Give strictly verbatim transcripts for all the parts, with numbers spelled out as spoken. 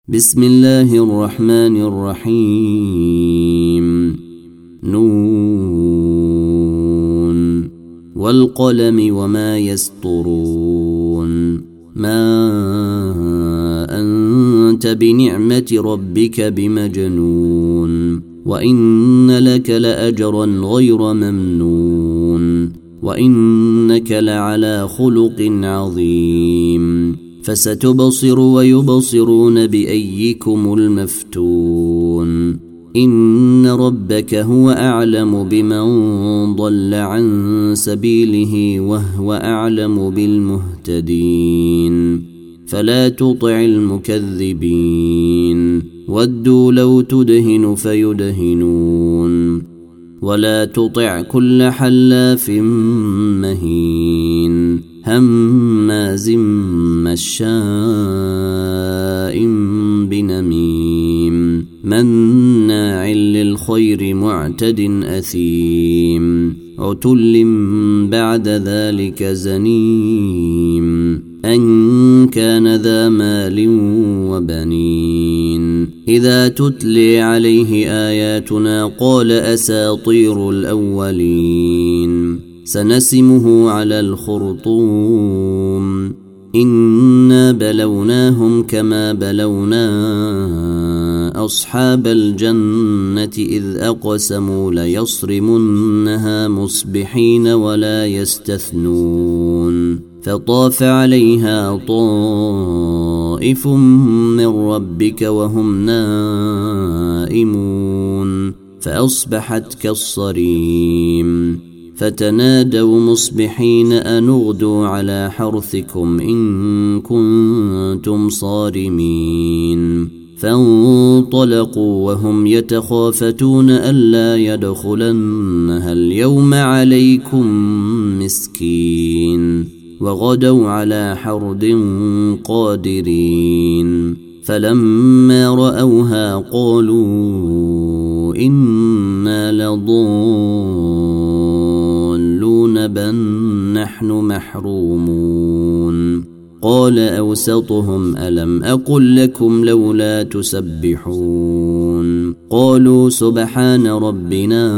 بسم الله الرحمن الرحيم. نون والقلم وما يسطرون. ما أنت بنعمة ربك بمجنون، وإن لك لأجرا غير ممنون، وإنك لعلى خلق عظيم. فستبصر ويبصرون بأيكم المفتون. إن ربك هو أعلم بمن ضل عن سبيله وهو أعلم بالمهتدين. فلا تطع المكذبين، ودوا لو تدهن فيدهنون. ولا تطع كل حلاف مهين هماز مشاء بنميم مناع للخير معتد أثيم عتل بعد ذلك زنيم أن كان ذا مال وبنين. إذا تتلي عليه آياتنا قال أساطير الأولين. سنسمه على الخرطوم. إنا بلوناهم كما بلونا أصحاب الجنة إذ أقسموا ليصرمنها مصبحين ولا يستثنون. فطاف عليها طائف من ربك وهم نائمون فأصبحت كالصريم. فتنادوا مصبحين أن اغدوا على حرثكم إن كنتم صارمين. فانطلقوا وهم يتخافتون ألا يدخلنها اليوم عليكم مسكين. وغدوا على حرد قادرين. فلما رأوها قالوا إنا لضالون بل نحن محرومون. قال أوسطهم ألم أقل لكم لولا تسبحون. قالوا سبحان ربنا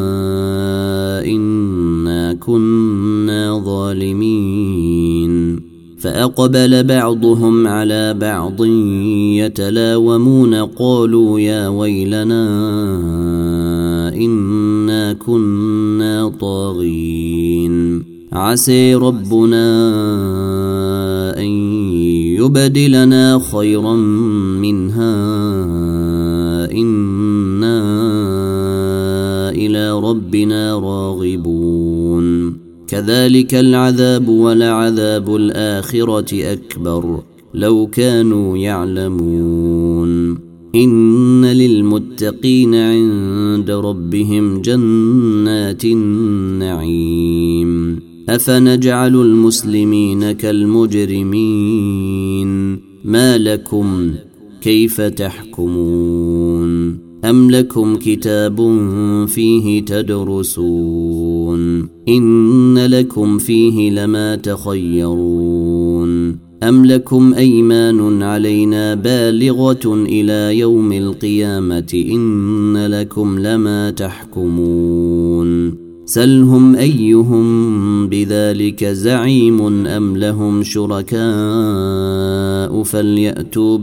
إنا كنا ظالمين. فأقبل بعضهم على بعض يتلاومون قالوا يا ويلنا إنا كنا طاغين. عسى ربنا أن يبدلنا خيرا منها إنا إلى ربنا راغبون. كذلك العذاب ولعذاب الآخرة أكبر لو كانوا يعلمون. إن للمتقين عند ربهم جنات النعيم. أفنجعل المسلمين كالمجرمين. ما لكم كيف تحكمون؟ أم لكم كتاب فيه تدرسون إن لكم فيه لما تخيرون. أم لكم أيمان علينا بالغة إلى يوم القيامة إن لكم لما تحكمون. سلهم أيهم بذلك زعيم أم لهم شركاء فليأتوا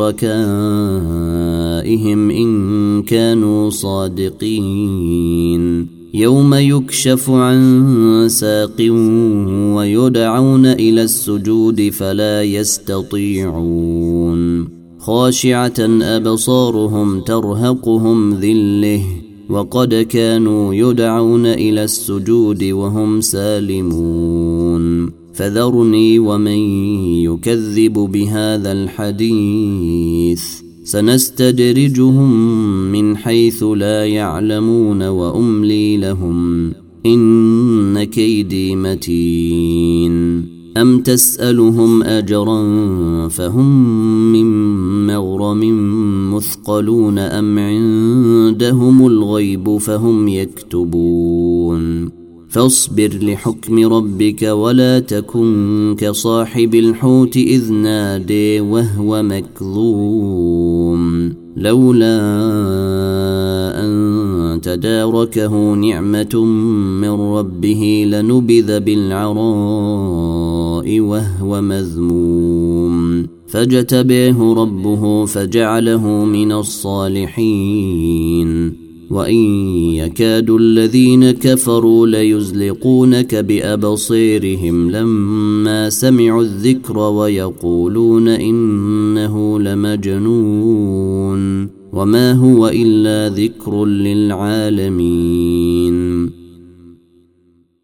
بشركائهم إن كانوا صادقين. يوم يكشف عن ساق ويدعون إلى السجود فلا يستطيعون. خاشعة أبصارهم ترهقهم ذله وقد كانوا يدعون إلى السجود وهم سالمون. فذرني ومن يكذب بهذا الحديث سنستدرجهم من حيث لا يعلمون وأملي لهم إن كيدي متين. أم تسألهم أجرا فهم من مغرم مثقلون أم عندهم الغيب فهم يكتبون. فاصبر لحكم ربك ولا تكن كصاحب الحوت إذ نادي وهو مكظوم. لولا أن تداركه نعمة من ربه لنبذ بالعراء وهو مذموم فاجتبيه ربه فجعله من الصالحين وإن يكاد الذين كفروا ليزلقونك بأبصيرهم لما سمعوا الذكر ويقولون إنه لمجنون وما هو إلا ذكر للعالمين